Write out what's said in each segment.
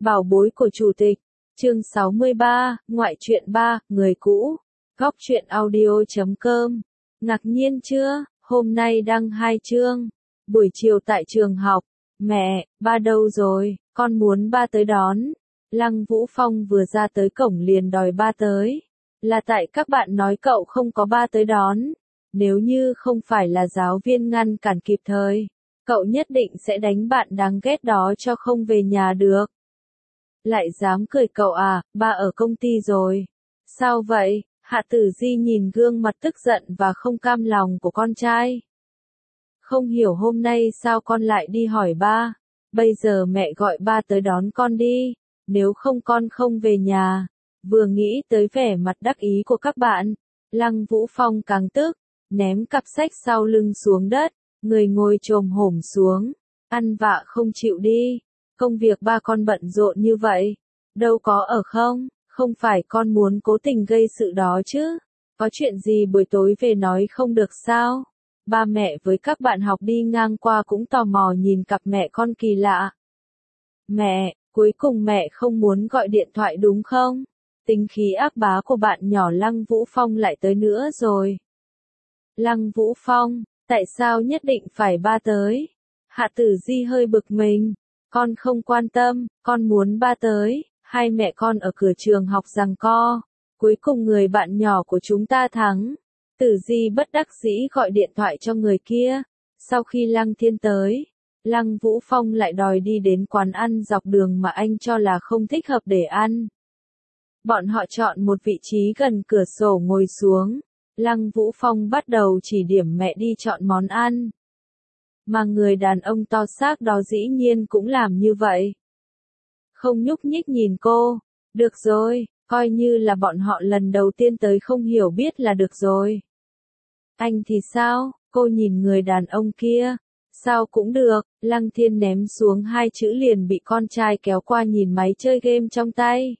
Bảo bối của chủ tịch. Chương 63, ngoại truyện 3, người cũ. Góc truyện audio.com. Ngạc nhiên chưa? Hôm nay đăng 2 chương. Buổi chiều tại trường học. Mẹ, ba đâu rồi? Con muốn ba tới đón. Lăng Vũ Phong vừa ra tới cổng liền đòi ba tới. Là tại các bạn nói cậu không có ba tới đón. Nếu như không phải là giáo viên ngăn cản kịp thời, cậu nhất định sẽ đánh bạn đáng ghét đó cho không về nhà được. Lại dám cười cậu à, ba ở công ty rồi. Sao vậy? Hạ Tử Di nhìn gương mặt tức giận và không cam lòng của con trai. Không hiểu hôm nay sao con lại đi hỏi ba. Bây giờ mẹ gọi ba tới đón con đi, nếu không con không về nhà. Vừa nghĩ tới vẻ mặt đắc ý của các bạn, Lăng Vũ Phong càng tức, ném cặp sách sau lưng xuống đất, người ngồi chồm hổm xuống, ăn vạ không chịu đi. Công việc ba con bận rộn như vậy, đâu có ở không, không phải con muốn cố tình gây sự đó chứ. Có chuyện gì buổi tối về nói không được sao? Ba mẹ với các bạn học đi ngang qua cũng tò mò nhìn cặp mẹ con kỳ lạ. Mẹ, cuối cùng mẹ không muốn gọi điện thoại đúng không? Tính khí ác bá của bạn nhỏ Lăng Vũ Phong lại tới nữa rồi. Lăng Vũ Phong, tại sao nhất định phải ba tới? Hạ Tử Di hơi bực mình. Con không quan tâm, con muốn ba tới. Hai mẹ con ở cửa trường học giằng co. Cuối cùng người bạn nhỏ của chúng ta thắng. Tử Di bất đắc dĩ gọi điện thoại cho người kia. Sau khi Lăng Thiên tới, Lăng Vũ Phong lại đòi đi đến quán ăn dọc đường mà anh cho là không thích hợp để ăn. Bọn họ chọn một vị trí gần cửa sổ ngồi xuống. Lăng Vũ Phong bắt đầu chỉ điểm mẹ đi chọn món ăn. Mà người đàn ông to xác đó dĩ nhiên cũng làm như vậy. Không nhúc nhích nhìn cô. Được rồi, coi như là bọn họ lần đầu tiên tới không hiểu biết là được rồi. Anh thì sao? Cô nhìn người đàn ông kia. Sao cũng được. Lăng Thiên ném xuống 2 chữ liền bị con trai kéo qua nhìn máy chơi game trong tay.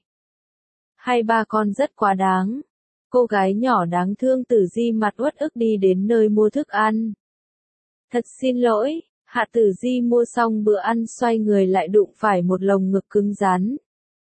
Hai ba con rất quá đáng. Cô gái nhỏ đáng thương Tử Di mặt uất ức đi đến nơi mua thức ăn. Thật xin lỗi, Hạ Tử Di mua xong bữa ăn xoay người lại đụng phải một lồng ngực cứng rắn.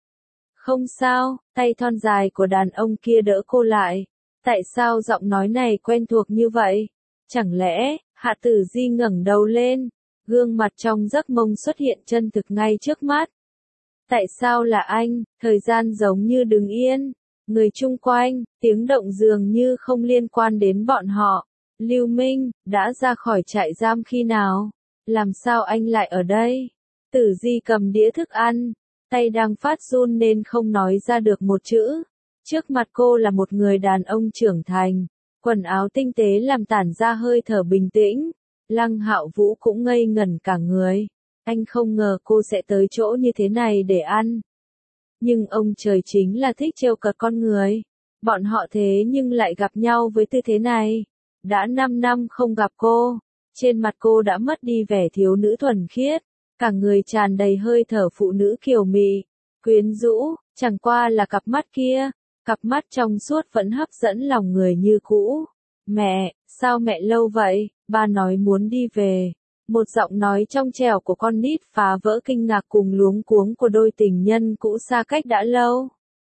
Không sao, tay thon dài của đàn ông kia đỡ cô lại. Tại sao giọng nói này quen thuộc như vậy? Chẳng lẽ, Hạ Tử Di ngẩng đầu lên, gương mặt trong giấc mộng xuất hiện chân thực ngay trước mắt. Tại sao là anh? Thời gian giống như đứng yên. Người chung quanh, tiếng động dường như không liên quan đến bọn họ. Lưu Minh, đã ra khỏi trại giam khi nào? Làm sao anh lại ở đây? Tử Di cầm đĩa thức ăn, tay đang phát run nên không nói ra được một chữ. Trước mặt cô là một người đàn ông trưởng thành, quần áo tinh tế làm tản ra hơi thở bình tĩnh. Lăng Hạo Vũ cũng ngây ngẩn cả người. Anh không ngờ cô sẽ tới chỗ như thế này để ăn. Nhưng ông trời chính là thích trêu cợt con người. Bọn họ thế nhưng lại gặp nhau với tư thế này. Đã 5 năm không gặp cô, trên mặt cô đã mất đi vẻ thiếu nữ thuần khiết, cả người tràn đầy hơi thở phụ nữ kiều mị, quyến rũ, chẳng qua là cặp mắt kia, cặp mắt trong suốt vẫn hấp dẫn lòng người như cũ. Mẹ, sao mẹ lâu vậy? Ba nói muốn đi về. Một giọng nói trong trẻo của con nít phá vỡ kinh ngạc cùng luống cuống của đôi tình nhân cũ xa cách đã lâu.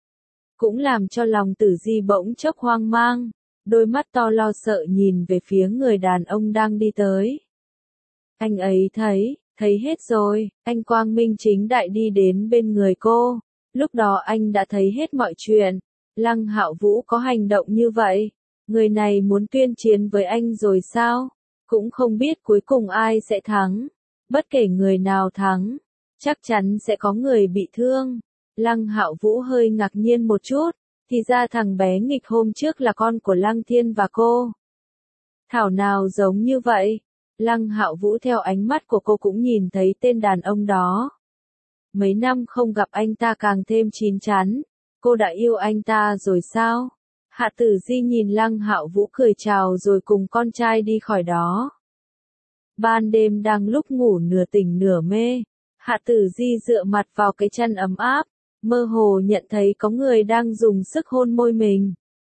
Cũng làm cho lòng Tử Di bỗng chốc hoang mang. Đôi mắt to lo sợ nhìn về phía người đàn ông đang đi tới. Anh ấy thấy hết rồi, anh quang minh chính đại đi đến bên người cô. Lúc đó anh đã thấy hết mọi chuyện. Lăng Hạo Vũ có hành động như vậy. Người này muốn tuyên chiến với anh rồi sao? Cũng không biết cuối cùng ai sẽ thắng. Bất kể người nào thắng, chắc chắn sẽ có người bị thương. Lăng Hạo Vũ hơi ngạc nhiên một chút. Thì ra thằng bé nghịch hôm trước là con của Lăng Thiên và cô. Thảo nào giống như vậy. Lăng Hạo Vũ theo ánh mắt của cô cũng nhìn thấy tên đàn ông đó. Mấy năm không gặp anh ta càng thêm chín chắn. Cô đã yêu anh ta rồi sao? Hạ Tử Di nhìn Lăng Hạo Vũ cười chào rồi cùng con trai đi khỏi đó. Ban đêm đang lúc ngủ nửa tỉnh nửa mê. Hạ Tử Di dựa mặt vào cái chăn ấm áp. Mơ hồ nhận thấy có người đang dùng sức hôn môi mình.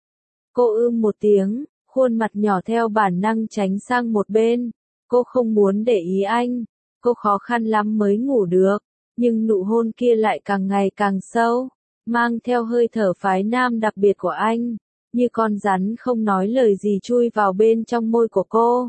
Cô một tiếng, khuôn mặt nhỏ theo bản năng tránh sang một bên. Cô không muốn để ý anh. Cô khó khăn lắm mới ngủ được. nhưng nụ hôn kia lại càng ngày càng sâu, mang theo hơi thở phái nam đặc biệt của anh, như con rắn không nói lời gì chui vào bên trong môi của cô.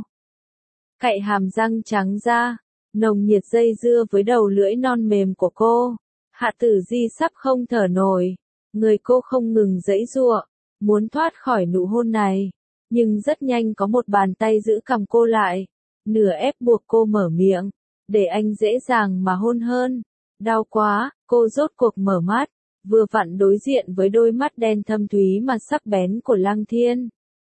Cạy hàm răng trắng ra, nồng nhiệt dây dưa với đầu lưỡi non mềm của cô. Hạ Tử Di sắp không thở nổi, người cô không ngừng giãy giụa, muốn thoát khỏi nụ hôn này, nhưng rất nhanh có một bàn tay giữ cằm cô lại, nửa ép buộc cô mở miệng, để anh dễ dàng mà hôn hơn. Đau quá, cô rốt cuộc mở mắt, vừa vặn đối diện với đôi mắt đen thâm thúy mà sắc bén của Lăng Thiên.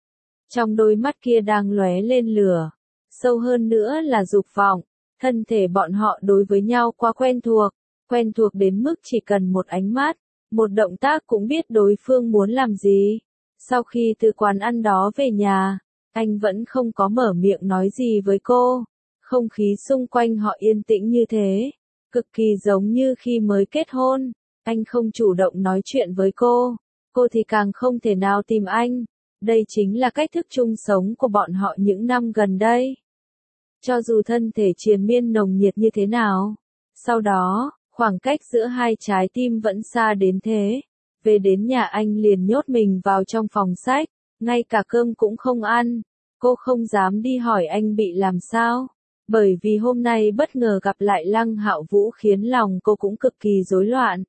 Trong đôi mắt kia đang lóe lên lửa, sâu hơn nữa là dục vọng, thân thể bọn họ đối với nhau quá quen thuộc đến mức chỉ cần một ánh mắt, một động tác cũng biết đối phương muốn làm gì. Sau khi từ quán ăn đó về nhà, anh vẫn không có mở miệng nói gì với cô, không khí xung quanh họ yên tĩnh như thế, cực kỳ giống như khi mới kết hôn. Anh không chủ động nói chuyện với cô thì càng không thể nào tìm anh. Đây chính là cách thức chung sống của bọn họ những năm gần đây. Cho dù thân thể triền miên nồng nhiệt như thế nào, sau đó, khoảng cách giữa hai trái tim vẫn xa đến thế. Về đến nhà anh liền nhốt mình vào trong phòng sách, ngay cả cơm cũng không ăn. Cô không dám đi hỏi anh bị làm sao, bởi vì hôm nay bất ngờ gặp lại Lăng Hạo Vũ khiến lòng cô cũng cực kỳ rối loạn.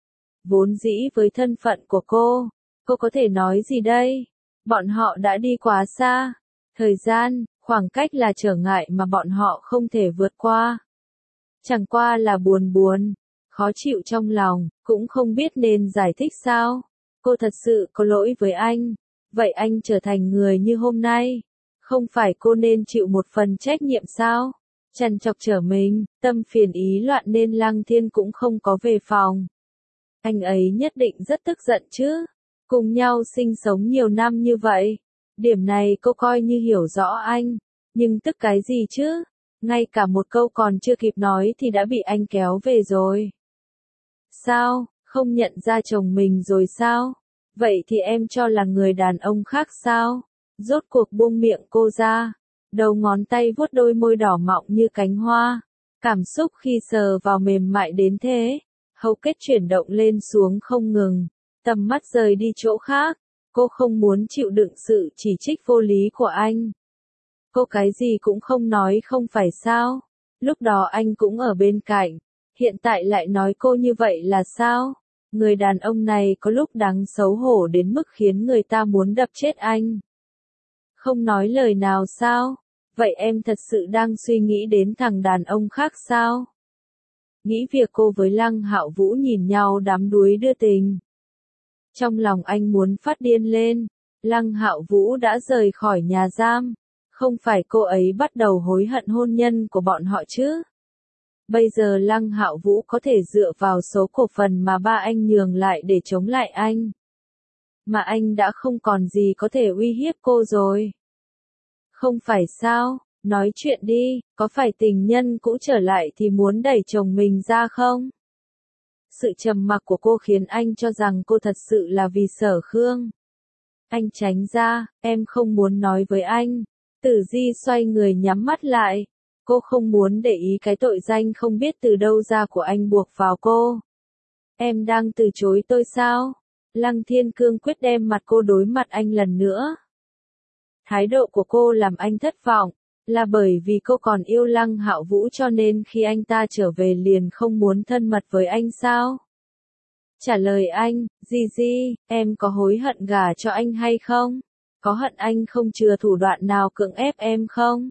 Vốn dĩ với thân phận của cô có thể nói gì đây? Bọn họ đã đi quá xa. Thời gian, khoảng cách là trở ngại mà bọn họ không thể vượt qua. Chẳng qua là buồn, khó chịu trong lòng, cũng không biết nên giải thích sao. Cô thật sự có lỗi với anh. Vậy anh trở thành người như hôm nay, không phải cô nên chịu một phần trách nhiệm sao? Trằn trọc trở mình, tâm phiền ý loạn nên Lăng Thiên cũng không có về phòng. Anh ấy nhất định rất tức giận chứ. Cùng nhau sinh sống nhiều năm như vậy. Điểm này cô coi như hiểu rõ anh. Nhưng tức cái gì chứ? Ngay cả một câu còn chưa kịp nói thì đã bị anh kéo về rồi. Sao, không nhận ra chồng mình rồi sao? Vậy thì em cho là người đàn ông khác sao? Rốt cuộc buông miệng cô ra. Đầu ngón tay vuốt đôi môi đỏ mọng như cánh hoa. Cảm xúc khi sờ vào mềm mại đến thế. Hầu kết chuyển động lên xuống không ngừng. Tầm mắt rời đi chỗ khác. Cô không muốn chịu đựng sự chỉ trích vô lý của anh. Cô cái gì cũng không nói không phải sao? Lúc đó anh cũng ở bên cạnh. Hiện tại lại nói cô như vậy là sao? Người đàn ông này có lúc đáng xấu hổ đến mức khiến người ta muốn đập chết anh. Không nói lời nào sao? Vậy em thật sự đang suy nghĩ đến thằng đàn ông khác sao? Nghĩ việc cô với Lăng Hạo Vũ nhìn nhau đắm đuối đưa tình. Trong lòng anh muốn phát điên lên. Lăng Hạo Vũ đã rời khỏi nhà giam. Không phải cô ấy bắt đầu hối hận hôn nhân của bọn họ chứ? Bây giờ Lăng Hạo Vũ có thể dựa vào số cổ phần mà ba anh nhường lại để chống lại anh. Mà anh đã không còn gì có thể uy hiếp cô rồi. Không phải sao, nói chuyện đi, có phải tình nhân cũ trở lại thì muốn đẩy chồng mình ra không? Sự trầm mặc của cô khiến anh cho rằng cô thật sự là vì Sở Khương. Anh tránh ra, em không muốn nói với anh. Tử Di xoay người nhắm mắt lại. Cô không muốn để ý cái tội danh không biết từ đâu ra của anh buộc vào cô. Em đang từ chối tôi sao? Lăng Thiên cương quyết đem mặt cô đối mặt anh lần nữa. Thái độ của cô làm anh thất vọng, là bởi vì cô còn yêu Lăng Hạo Vũ cho nên khi anh ta trở về liền không muốn thân mật với anh sao? Trả lời anh, Gigi, em có hối hận gả cho anh hay không? Có hận anh không chừa thủ đoạn nào cưỡng ép em không?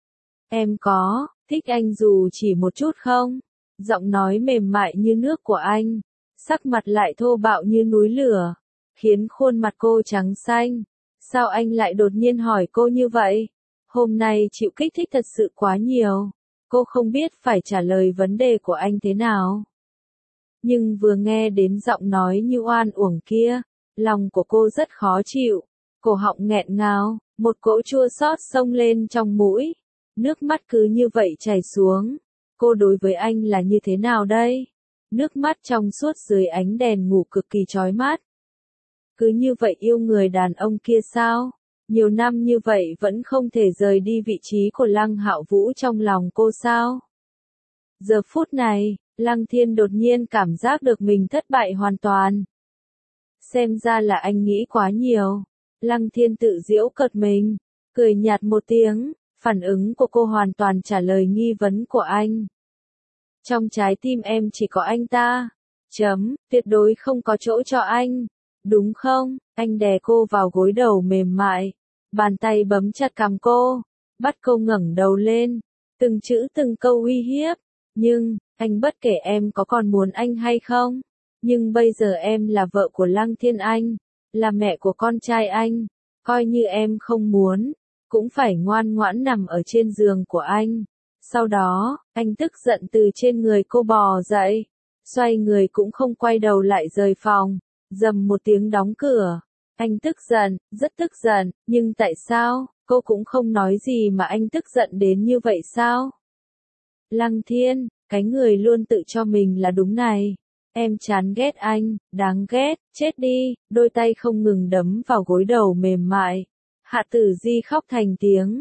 Em có, thích anh dù chỉ một chút không? Giọng nói mềm mại như nước của anh, sắc mặt lại thô bạo như núi lửa, khiến khuôn mặt cô trắng xanh. Sao anh lại đột nhiên hỏi cô như vậy? Hôm nay chịu kích thích thật sự quá nhiều. Cô không biết phải trả lời vấn đề của anh thế nào. Nhưng vừa nghe đến giọng nói như oan uổng kia, lòng của cô rất khó chịu. Cổ họng nghẹn ngào, một cỗ chua xót xông lên trong mũi. Nước mắt cứ như vậy chảy xuống. Cô đối với anh là như thế nào đây? Nước mắt trong suốt dưới ánh đèn ngủ cực kỳ chói mắt. Cứ như vậy yêu người đàn ông kia sao? Nhiều năm như vậy vẫn không thể rời đi vị trí của Lăng Hạo Vũ trong lòng cô sao? Giờ phút này, Lăng Thiên đột nhiên cảm giác được mình thất bại hoàn toàn. Xem ra là anh nghĩ quá nhiều. Lăng Thiên tự giễu cợt mình, cười nhạt một tiếng, phản ứng của cô hoàn toàn trả lời nghi vấn của anh. Trong trái tim em chỉ có anh ta. Tuyệt đối không có chỗ cho anh. Đúng không? Anh đè cô vào gối đầu mềm mại. Bàn tay bấm chặt cằm cô. Bắt cô ngẩng đầu lên. Từng chữ từng câu uy hiếp. Nhưng, anh bất kể em có còn muốn anh hay không. Nhưng bây giờ em là vợ của Lăng Thiên Anh. Là mẹ của con trai anh. Coi như em không muốn. Cũng phải ngoan ngoãn nằm ở trên giường của anh. Sau đó, anh tức giận từ trên người cô bò dậy. Xoay người cũng không quay đầu lại rời phòng. Dầm một tiếng đóng cửa. Anh tức giận, rất tức giận, nhưng tại sao, cô cũng không nói gì mà anh tức giận đến như vậy sao? Lăng Thiên, cái người luôn tự cho mình là đúng này. Em chán ghét anh, đáng ghét, chết đi, đôi tay không ngừng đấm vào gối đầu mềm mại. Hạ Tử Di khóc thành tiếng.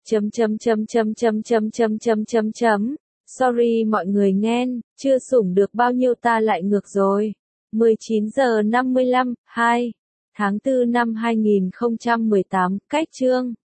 Sorry mọi người nghen, chưa sủng được bao nhiêu ta lại ngược rồi. 19 giờ 55, 2. Tháng 4 năm 2018, cách chương.